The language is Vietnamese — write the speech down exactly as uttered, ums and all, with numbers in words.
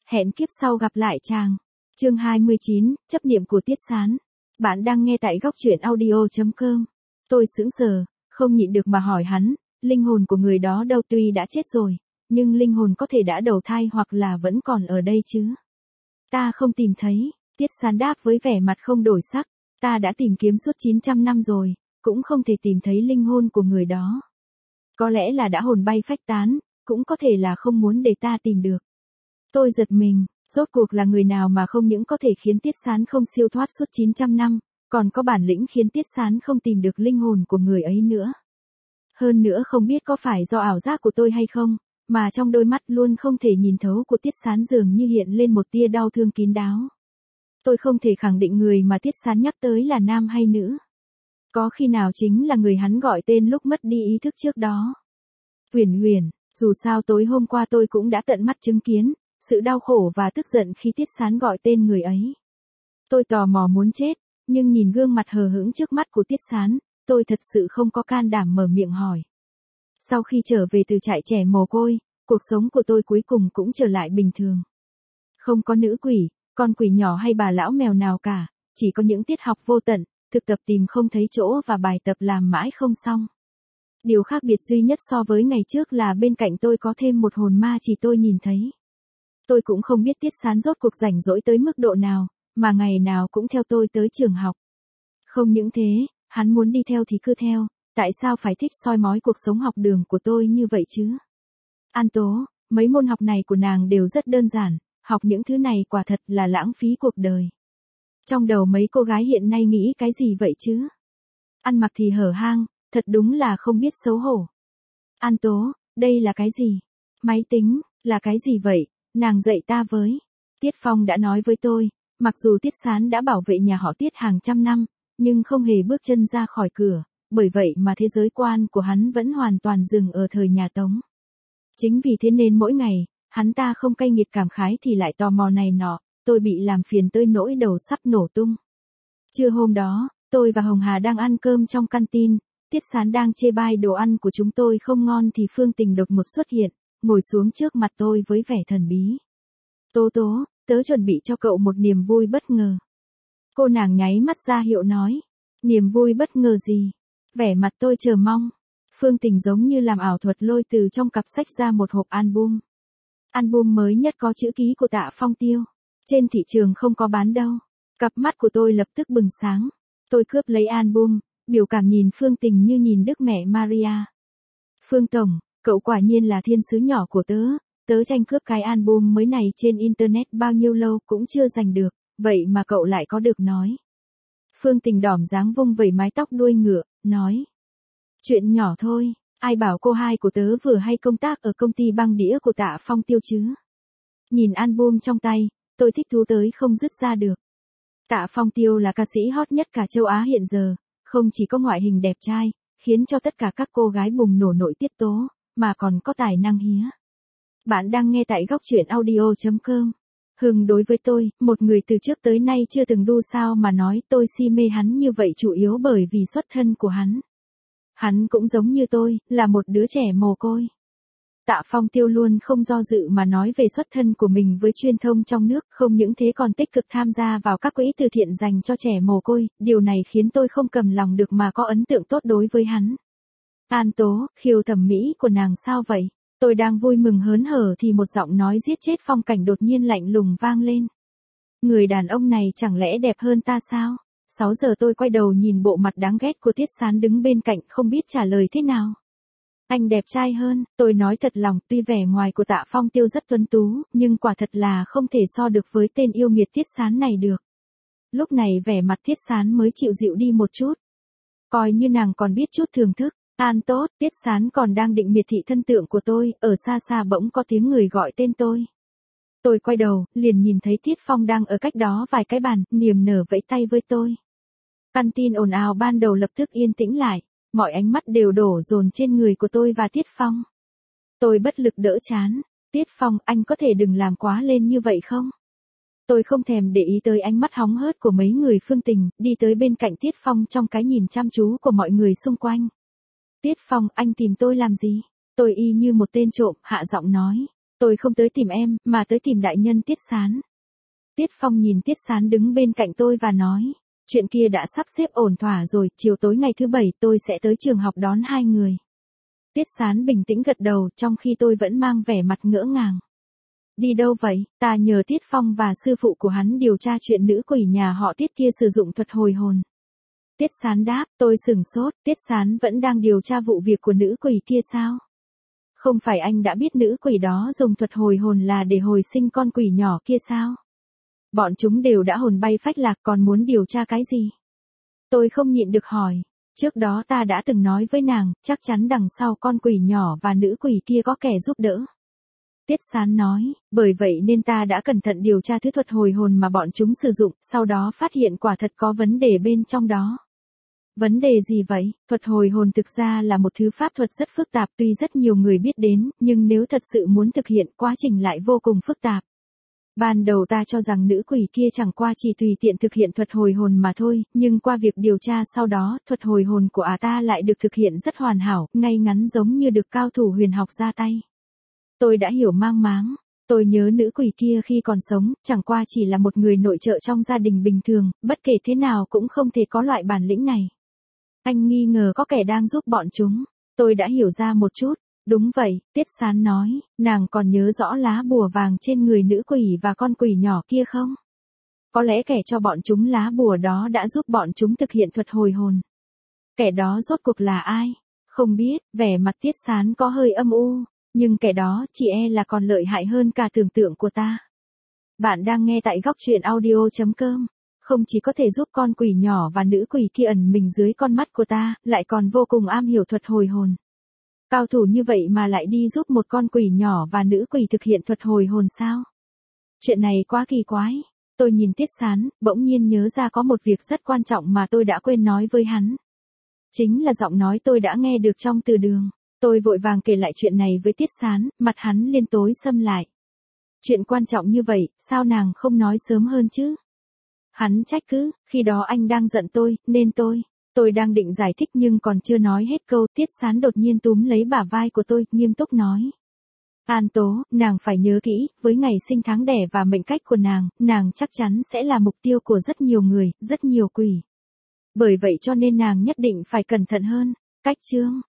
Hẹn kiếp sau gặp lại chàng. Chương hai mươi chín, chấp niệm của Tiết Sán. Bạn đang nghe tại góc truyện audio chấm com. Tôi sững sờ, không nhịn được mà hỏi hắn, linh hồn của người đó đâu, tuy đã chết rồi, nhưng linh hồn có thể đã đầu thai hoặc là vẫn còn ở đây chứ? Ta không tìm thấy, Tiết Sán đáp với vẻ mặt không đổi sắc, ta đã tìm kiếm suốt chín trăm năm rồi, cũng không thể tìm thấy linh hồn của người đó. Có lẽ là đã hồn bay phách tán, cũng có thể là không muốn để ta tìm được. Tôi giật mình, rốt cuộc là người nào mà không những có thể khiến Tiết Sán không siêu thoát suốt chín trăm năm, còn có bản lĩnh khiến Tiết Sán không tìm được linh hồn của người ấy nữa. Hơn nữa không biết có phải do ảo giác của tôi hay không, mà trong đôi mắt luôn không thể nhìn thấu của Tiết Sán dường như hiện lên một tia đau thương kín đáo. Tôi không thể khẳng định người mà Tiết Sán nhắc tới là nam hay nữ. Có khi nào chính là người hắn gọi tên lúc mất đi ý thức trước đó. Huyền Huyền, dù sao tối hôm qua tôi cũng đã tận mắt chứng kiến sự đau khổ và tức giận khi Tiết Sán gọi tên người ấy. Tôi tò mò muốn chết, nhưng nhìn gương mặt hờ hững trước mắt của Tiết Sán, tôi thật sự không có can đảm mở miệng hỏi. Sau khi trở về từ trại trẻ mồ côi, cuộc sống của tôi cuối cùng cũng trở lại bình thường. Không có nữ quỷ, con quỷ nhỏ hay bà lão mèo nào cả, chỉ có những tiết học vô tận, thực tập tìm không thấy chỗ và bài tập làm mãi không xong. Điều khác biệt duy nhất so với ngày trước là bên cạnh tôi có thêm một hồn ma chỉ tôi nhìn thấy. Tôi cũng không biết Tiết Sán rốt cuộc rảnh rỗi tới mức độ nào, mà ngày nào cũng theo tôi tới trường học. Không những thế, hắn muốn đi theo thì cứ theo, tại sao phải thích soi mói cuộc sống học đường của tôi như vậy chứ? An Tố, mấy môn học này của nàng đều rất đơn giản, học những thứ này quả thật là lãng phí cuộc đời. Trong đầu mấy cô gái hiện nay nghĩ cái gì vậy chứ? Ăn mặc thì hở hang, thật đúng là không biết xấu hổ. An Tố, đây là cái gì? Máy tính, là cái gì vậy? Nàng dạy ta với. Tiết Phong đã nói với tôi, mặc dù Tiết Sán đã bảo vệ nhà họ Tiết hàng trăm năm, nhưng không hề bước chân ra khỏi cửa, bởi vậy mà thế giới quan của hắn vẫn hoàn toàn dừng ở thời nhà Tống. Chính vì thế nên mỗi ngày, hắn ta không cay nghiệt cảm khái thì lại tò mò này nọ, tôi bị làm phiền tới nỗi đầu sắp nổ tung. Trưa hôm đó, tôi và Hồng Hà đang ăn cơm trong canteen, Tiết Sán đang chê bai đồ ăn của chúng tôi không ngon thì Phương Tình đột ngột xuất hiện, ngồi xuống trước mặt tôi với vẻ thần bí. Tố Tố, tớ chuẩn bị cho cậu một niềm vui bất ngờ. Cô nàng nháy mắt ra hiệu nói, niềm vui bất ngờ gì? Vẻ mặt tôi chờ mong. Phương Tình giống như làm ảo thuật lôi từ trong cặp sách ra một hộp album. Album mới nhất có chữ ký của Tạ Phong Tiêu. Trên thị trường không có bán đâu. Cặp mắt của tôi lập tức bừng sáng. Tôi cướp lấy album, biểu cảm nhìn Phương Tình như nhìn Đức Mẹ Maria. Phương Tổng, cậu quả nhiên là thiên sứ nhỏ của tớ. Tớ tranh cướp cái album mới này trên internet bao nhiêu lâu cũng chưa giành được, vậy mà cậu lại có được nói. Phương Tình đỏm dáng vung vẩy mái tóc đuôi ngựa, nói. Chuyện nhỏ thôi, ai bảo cô hai của tớ vừa hay công tác ở công ty băng đĩa của Tạ Phong Tiêu chứ. Nhìn album trong tay, tôi thích thú tới không dứt ra được. Tạ Phong Tiêu là ca sĩ hot nhất cả châu Á hiện giờ, không chỉ có ngoại hình đẹp trai, khiến cho tất cả các cô gái bùng nổ nội tiết tố, mà còn có tài năng hía. Bạn đang nghe tại góc truyện audio chấm com. Hưng đối với tôi, một người từ trước tới nay chưa từng đu sao mà nói tôi si mê hắn như vậy chủ yếu bởi vì xuất thân của hắn. Hắn cũng giống như tôi, là một đứa trẻ mồ côi. Tạ Phong Tiêu luôn không do dự mà nói về xuất thân của mình với truyền thông trong nước, không những thế còn tích cực tham gia vào các quỹ từ thiện dành cho trẻ mồ côi, điều này khiến tôi không cầm lòng được mà có ấn tượng tốt đối với hắn. An Tố, khiêu thẩm mỹ của nàng sao vậy? Tôi đang vui mừng hớn hở thì một giọng nói giết chết phong cảnh đột nhiên lạnh lùng vang lên. Người đàn ông này chẳng lẽ đẹp hơn ta sao? sáu giờ tôi quay đầu nhìn bộ mặt đáng ghét của Tiết Sán đứng bên cạnh không biết trả lời thế nào. Anh đẹp trai hơn, tôi nói thật lòng, tuy vẻ ngoài của Tạ Phong Tiêu rất tuấn tú, nhưng quả thật là không thể so được với tên yêu nghiệt Tiết Sán này được. Lúc này vẻ mặt Tiết Sán mới chịu dịu đi một chút. Coi như nàng còn biết chút thưởng thức. An tốt, Tiết Sán còn đang định miệt thị thân tượng của tôi, ở xa xa bỗng có tiếng người gọi tên tôi. Tôi quay đầu, liền nhìn thấy Tiết Phong đang ở cách đó vài cái bàn, niềm nở vẫy tay với tôi. Canteen ồn ào ban đầu lập tức yên tĩnh lại, mọi ánh mắt đều đổ dồn trên người của tôi và Tiết Phong. Tôi bất lực đỡ chán. Tiết Phong, anh có thể đừng làm quá lên như vậy không? Tôi không thèm để ý tới ánh mắt hóng hớt của mấy người Phương Tình, đi tới bên cạnh Tiết Phong trong cái nhìn chăm chú của mọi người xung quanh. Tiết Phong, anh tìm tôi làm gì? Tôi y như một tên trộm, hạ giọng nói. Tôi không tới tìm em, mà tới tìm đại nhân Tiết Sán. Tiết Phong nhìn Tiết Sán đứng bên cạnh tôi và nói, chuyện kia đã sắp xếp ổn thỏa rồi, chiều tối ngày thứ bảy tôi sẽ tới trường học đón hai người. Tiết Sán bình tĩnh gật đầu, trong khi tôi vẫn mang vẻ mặt ngỡ ngàng. Đi đâu vậy? Ta nhờ Tiết Phong và sư phụ của hắn điều tra chuyện nữ quỷ nhà họ Tiết kia sử dụng thuật hồi hồn. Tiết Sán đáp, tôi sửng sốt, Tiết Sán vẫn đang điều tra vụ việc của nữ quỷ kia sao? Không phải anh đã biết nữ quỷ đó dùng thuật hồi hồn là để hồi sinh con quỷ nhỏ kia sao? Bọn chúng đều đã hồn bay phách lạc, còn muốn điều tra cái gì? Tôi không nhịn được hỏi. Trước đó ta đã từng nói với nàng, chắc chắn đằng sau con quỷ nhỏ và nữ quỷ kia có kẻ giúp đỡ. Tiết Sán nói, bởi vậy nên ta đã cẩn thận điều tra thứ thuật hồi hồn mà bọn chúng sử dụng, sau đó phát hiện quả thật có vấn đề bên trong đó. Vấn đề gì vậy? Thuật hồi hồn thực ra là một thứ pháp thuật rất phức tạp, tuy rất nhiều người biết đến, nhưng nếu thật sự muốn thực hiện, quá trình lại vô cùng phức tạp. Ban đầu ta cho rằng nữ quỷ kia chẳng qua chỉ tùy tiện thực hiện thuật hồi hồn mà thôi, nhưng qua việc điều tra sau đó, thuật hồi hồn của ả ta lại được thực hiện rất hoàn hảo, ngay ngắn giống như được cao thủ huyền học ra tay. Tôi đã hiểu mang máng. Tôi nhớ nữ quỷ kia khi còn sống, chẳng qua chỉ là một người nội trợ trong gia đình bình thường, bất kể thế nào cũng không thể có loại bản lĩnh này. Anh nghi ngờ có kẻ đang giúp bọn chúng. Tôi đã hiểu ra một chút. Đúng vậy, Tiết Sán nói, nàng còn nhớ rõ lá bùa vàng trên người nữ quỷ và con quỷ nhỏ kia không? Có lẽ kẻ cho bọn chúng lá bùa đó đã giúp bọn chúng thực hiện thuật hồi hồn. Kẻ đó rốt cuộc là ai? Không biết, vẻ mặt Tiết Sán có hơi âm u, nhưng kẻ đó chỉ e là còn lợi hại hơn cả tưởng tượng của ta. Bạn đang nghe tại góc truyện audio chấm com. Không chỉ có thể giúp con quỷ nhỏ và nữ quỷ kia ẩn mình dưới con mắt của ta, lại còn vô cùng am hiểu thuật hồi hồn. Cao thủ như vậy mà lại đi giúp một con quỷ nhỏ và nữ quỷ thực hiện thuật hồi hồn sao? Chuyện này quá kỳ quái. Tôi nhìn Tiết Sán, bỗng nhiên nhớ ra có một việc rất quan trọng mà tôi đã quên nói với hắn. Chính là giọng nói tôi đã nghe được trong từ đường. Tôi vội vàng kể lại chuyện này với Tiết Sán, mặt hắn liên tối xâm lại. Chuyện quan trọng như vậy, sao nàng không nói sớm hơn chứ? Hắn trách cứ, khi đó anh đang giận tôi, nên tôi... Tôi đang định giải thích nhưng còn chưa nói hết câu, Tiết Sán đột nhiên túm lấy bả vai của tôi, nghiêm túc nói. An Tố, nàng phải nhớ kỹ, với ngày sinh tháng đẻ và mệnh cách của nàng, nàng chắc chắn sẽ là mục tiêu của rất nhiều người, rất nhiều quỷ. Bởi vậy cho nên nàng nhất định phải cẩn thận hơn. Cách chương